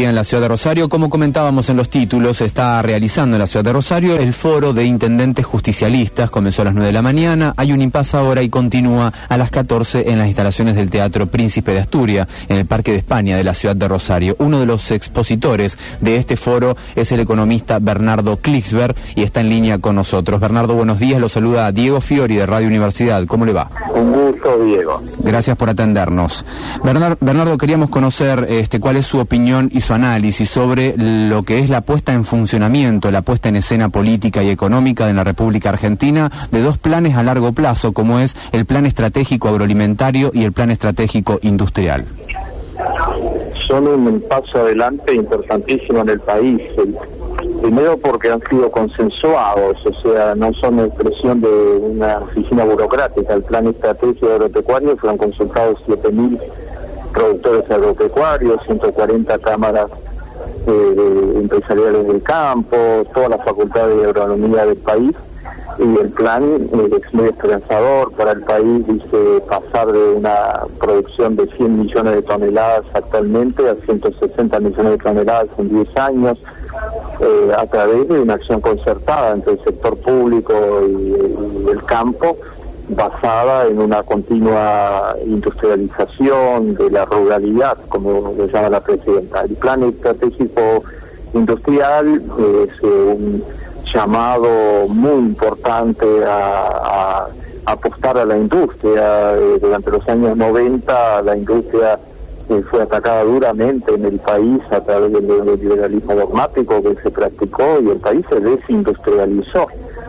en la ciudad de Rosario. Como comentábamos en los títulos, se está realizando en la ciudad de Rosario el foro de intendentes justicialistas. Comenzó a las 9 de la mañana, hay un impasse ahora y continúa a las 14 en las instalaciones del Teatro Príncipe de Asturias, en el Parque de España de la ciudad de Rosario. Uno de los expositores de este foro es el economista Bernardo Klicksberg y está en línea con nosotros. Bernardo, buenos días, lo saluda Diego Fiori de Radio Universidad. ¿Cómo le va? Un gusto, Diego. Gracias por atendernos. Bernardo, queríamos conocer cuál es su opinión y su análisis sobre lo que es la puesta en funcionamiento, la puesta en escena política y económica en la República Argentina de dos planes a largo plazo, como es el Plan Estratégico Agroalimentario y el Plan Estratégico Industrial. Son un paso adelante importantísimo en el país. Primero porque han sido consensuados, o sea, no son expresión de una oficina burocrática. El Plan Estratégico Agropecuario fueron consultados 7.000 productores agropecuarios, 140 cámaras empresariales del campo, todas las facultades de agronomía del país, y el plan es muy esperanzador para el país. Dice pasar de una producción de 100 millones de toneladas actualmente a 160 millones de toneladas en 10 años, a través de una acción concertada entre el sector público y el campo, basada en una continua industrialización de la ruralidad, como le llama la presidenta. El Plan Estratégico Industrial es un llamado muy importante a apostar a la industria. Durante los años 90 la industria fue atacada duramente en el país a través del neoliberalismo dogmático que se practicó, y el país se desindustrializó.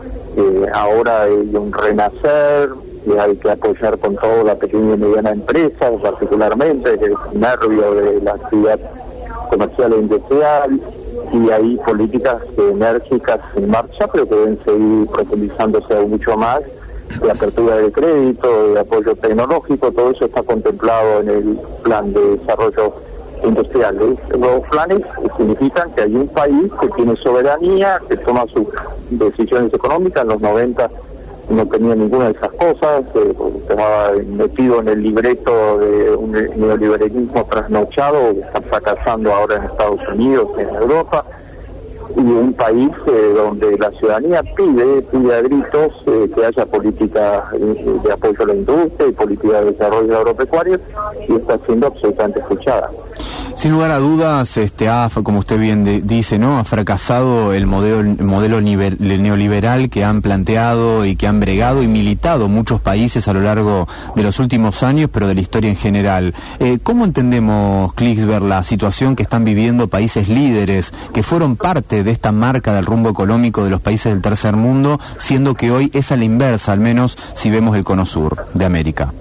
Ahora hay un renacer, y hay que apoyar con todo la pequeña y mediana empresa, particularmente, que es el nervio de la actividad comercial e industrial, y hay políticas enérgicas en marcha, pero que deben seguir profundizándose aún mucho más, de apertura de crédito, de apoyo tecnológico. Todo eso está contemplado en el Plan de Desarrollo Industrial. Los planes significan que hay un país que tiene soberanía, que toma sus decisiones económicas. En los 90 no tenía ninguna de esas cosas, estaba metido en el libreto de un neoliberalismo trasnochado que está fracasando ahora en Estados Unidos, en Europa, y un país donde la ciudadanía pide a gritos que haya política de apoyo a la industria y política de desarrollo agropecuario, y está siendo absolutamente escuchada. Sin lugar a dudas, como usted bien dice, ¿no? Ha fracasado el modelo neoliberal que han planteado y que han bregado y militado muchos países a lo largo de los últimos años, pero de la historia en general. ¿Cómo entendemos, Klicksberg, la situación que están viviendo países líderes que fueron parte de esta marca del rumbo económico de los países del tercer mundo, siendo que hoy es a la inversa, al menos si vemos el cono sur de América?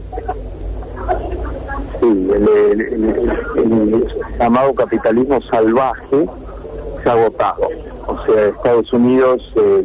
Sí, el llamado capitalismo salvaje se ha agotado. O sea, Estados Unidos,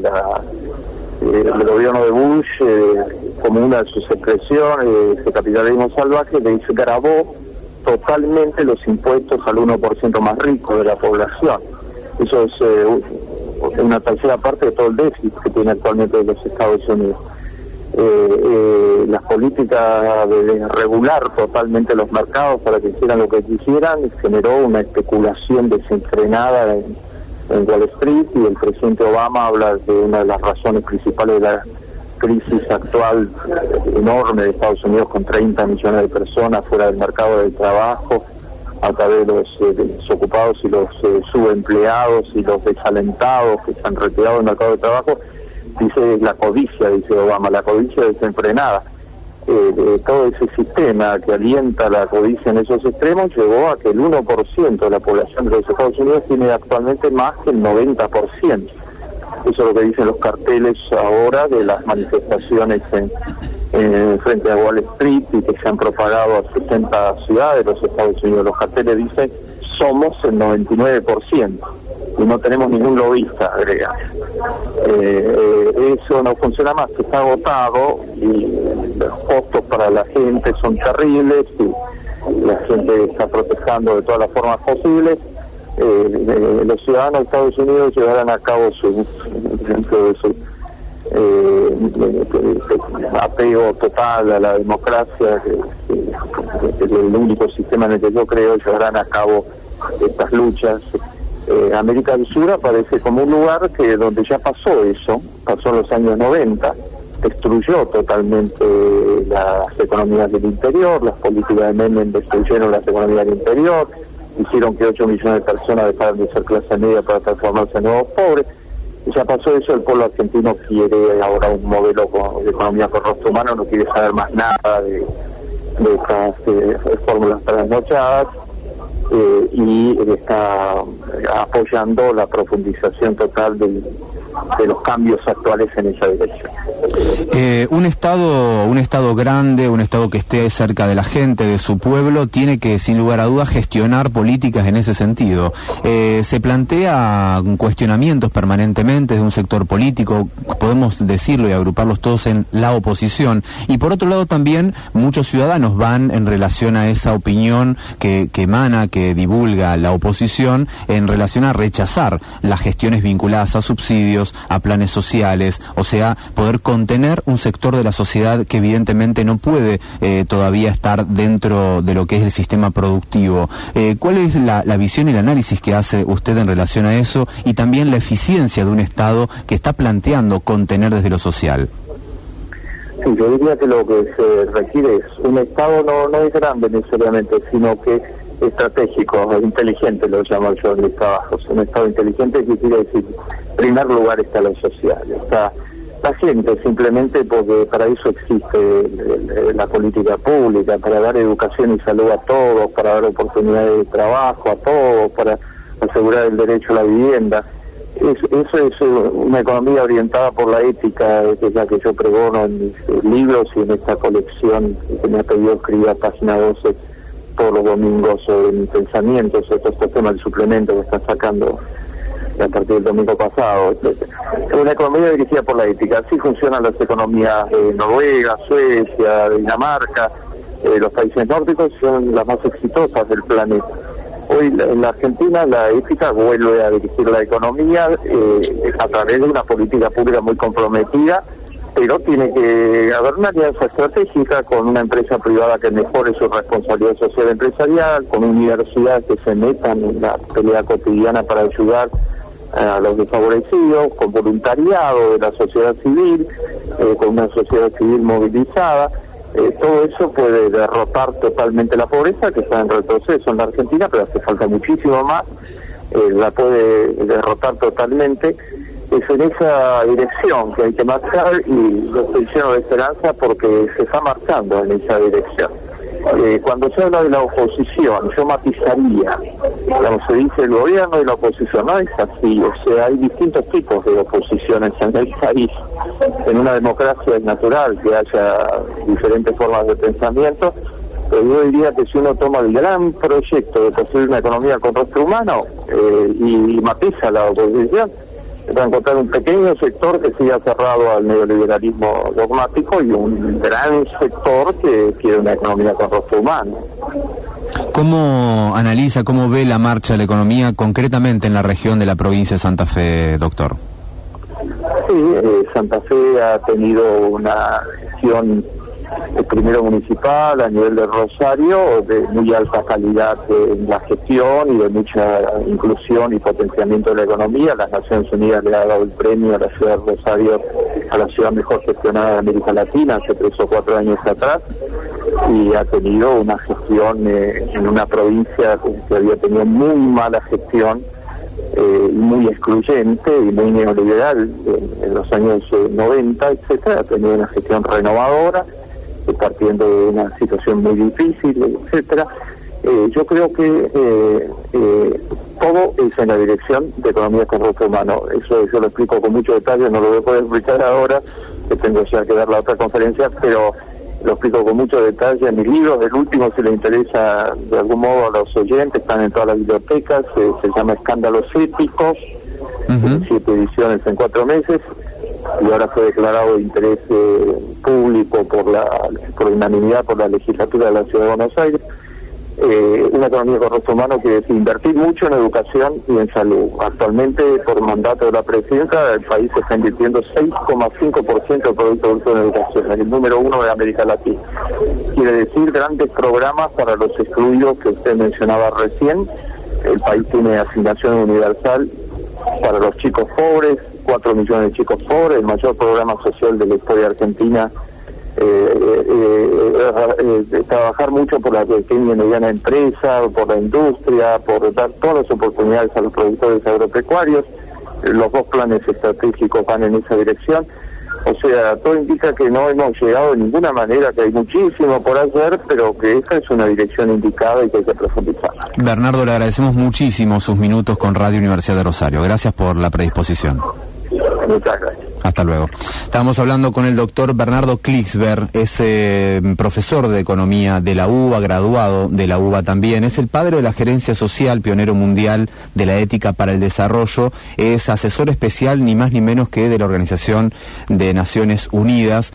el gobierno de Bush, como una de sus expresiones, ese capitalismo salvaje, desgravó totalmente los impuestos al 1% más rico de la población. Eso es una tercera parte de todo el déficit que tiene actualmente los Estados Unidos. Las políticas de regular totalmente los mercados para que hicieran lo que quisieran generó una especulación desenfrenada en Wall Street, y el presidente Obama habla de una de las razones principales de la crisis actual enorme de Estados Unidos, con 30 millones de personas fuera del mercado del trabajo a través de los desocupados y los subempleados y los desalentados que se han retirado del mercado de trabajo. Dice la codicia, dice Obama, la codicia desenfrenada. Todo ese sistema que alienta la codicia en esos extremos llevó a que el 1% de la población de los Estados Unidos tiene actualmente más que el 90%. Eso es lo que dicen los carteles ahora de las manifestaciones frente a Wall Street, y que se han propagado a 60 ciudades de los Estados Unidos. Los carteles dicen: somos el 99%. Y no tenemos ningún lobista, agrega. Eso no funciona más, está agotado, y los costos para la gente son terribles, y la gente está protestando de todas las formas posibles. Los ciudadanos de Estados Unidos llevarán a cabo su apego total a la democracia, que es el único sistema en el que yo creo. Llevarán a cabo estas luchas. América del Sur aparece como un lugar donde ya pasó eso, pasó en los años 90, destruyó totalmente las economías del interior, las políticas de Menem destruyeron las economías del interior, hicieron que 8 millones de personas dejaran de ser clase media para transformarse en nuevos pobres. Ya pasó eso, el pueblo argentino quiere ahora un modelo de economía con rostro humano, no quiere saber más nada de estas fórmulas trasnochadas, y está apoyando la profundización total de los cambios actuales en esa dirección. Un estado grande, un estado que esté cerca de la gente, de su pueblo, tiene que, sin lugar a dudas, gestionar políticas en ese sentido. Se plantea cuestionamientos permanentemente de un sector político, podemos decirlo y agruparlos todos en la oposición, y por otro lado también muchos ciudadanos van en relación a esa opinión que emana, que divulga la oposición, en relación a rechazar las gestiones vinculadas a subsidios, a planes sociales, o sea, poder contener un sector de la sociedad que evidentemente no puede todavía estar dentro de lo que es el sistema productivo. ¿Cuál es la visión y el análisis que hace usted en relación a eso, y también la eficiencia de un Estado que está planteando contener desde lo social? Sí, yo diría que lo que se requiere es un Estado no es grande necesariamente, sino que estratégico, inteligente, lo llamo yo en mis trabajos. Un Estado inteligente, que quiere decir, en primer lugar está lo social, está la gente, simplemente porque para eso existe la política pública, para dar educación y salud a todos, para dar oportunidades de trabajo a todos, para asegurar el derecho a la vivienda. Eso es una economía orientada por la ética, que es la que yo pregono en mis libros y en esta colección que me ha pedido escribir a página 12 todos los domingos sobre mis pensamientos, sobre estos temas del suplemento que están sacando a partir del domingo pasado, etc. Es una economía dirigida por la ética. Así funcionan las economías de Noruega, Suecia, Dinamarca. Los países nórdicos son las más exitosas del planeta. Hoy en la Argentina la ética vuelve a dirigir la economía a través de una política pública muy comprometida, pero tiene que haber una alianza estratégica con una empresa privada que mejore su responsabilidad social empresarial, con universidades que se metan en la pelea cotidiana para ayudar a los desfavorecidos, con voluntariado de la sociedad civil, con una sociedad civil movilizada. Todo eso puede derrotar totalmente la pobreza, que está en retroceso en la Argentina, pero hace falta muchísimo más. La puede derrotar totalmente. Es en esa dirección que hay que marchar, y lo estoy lleno de esperanza porque se está marchando en esa dirección. Cuando se habla de la oposición, yo matizaría, se dice el gobierno y la oposición, no es así, o sea, hay distintos tipos de oposiciones en el país. En una democracia es natural que haya diferentes formas de pensamiento, pero yo diría que si uno toma el gran proyecto de construir una economía con rostro humano y matiza la oposición, va a encontrar un pequeño sector que siga cerrado al neoliberalismo dogmático y un gran sector que quiere una economía con rostro humano. ¿Cómo analiza, cómo ve la marcha de la economía concretamente en la región de la provincia de Santa Fe, doctor? Sí, Santa Fe ha tenido una gestión primero municipal a nivel de Rosario de muy alta calidad en la gestión y de mucha inclusión y potenciamiento de la economía. Las Naciones Unidas le ha dado el premio a la ciudad de Rosario a la ciudad mejor gestionada de América Latina hace 3 o 4 años atrás, y ha tenido una gestión en una provincia que había tenido muy mala gestión, muy excluyente y muy neoliberal en los años 90, etcétera. Ha tenido una gestión renovadora, partiendo de una situación muy difícil, etcétera. Yo creo que todo es en la dirección de economía con rostro humano. Eso yo lo explico con mucho detalle, no lo voy a poder explicar ahora, que tengo ya que dar la otra conferencia, pero lo explico con mucho detalle en mis libros. El último, si le interesa de algún modo a los oyentes, están en todas las bibliotecas, se llama Escándalos Éticos, 7 ediciones en 4 meses, y ahora fue declarado de interés público por unanimidad por la legislatura de la Ciudad de Buenos Aires. Una economía con rostro humano quiere decir invertir mucho en educación y en salud. Actualmente, por mandato de la presidenta, el país está invirtiendo 6,5% del Producto Bruto en educación, es el número 1 de América Latina. Quiere decir grandes programas para los excluidos que usted mencionaba recién, el país tiene asignación universal para los chicos pobres, 4 millones de chicos pobres, el mayor programa social de la historia argentina. Trabajar mucho por la pequeña y mediana empresa, por la industria, por dar todas las oportunidades a los productores agropecuarios. Los 2 planes estratégicos van en esa dirección. O sea, todo indica que no hemos llegado de ninguna manera, que hay muchísimo por hacer, pero que esta es una dirección indicada y que hay que profundizar. Bernardo, le agradecemos muchísimo sus minutos con Radio Universidad de Rosario. Gracias por la predisposición. Muchas gracias. Hasta luego. Estábamos hablando con el doctor Bernardo Klicksberg, es profesor de economía de la UBA, graduado de la UBA también, es el padre de la gerencia social, pionero mundial de la ética para el desarrollo, es asesor especial ni más ni menos que de la Organización de Naciones Unidas.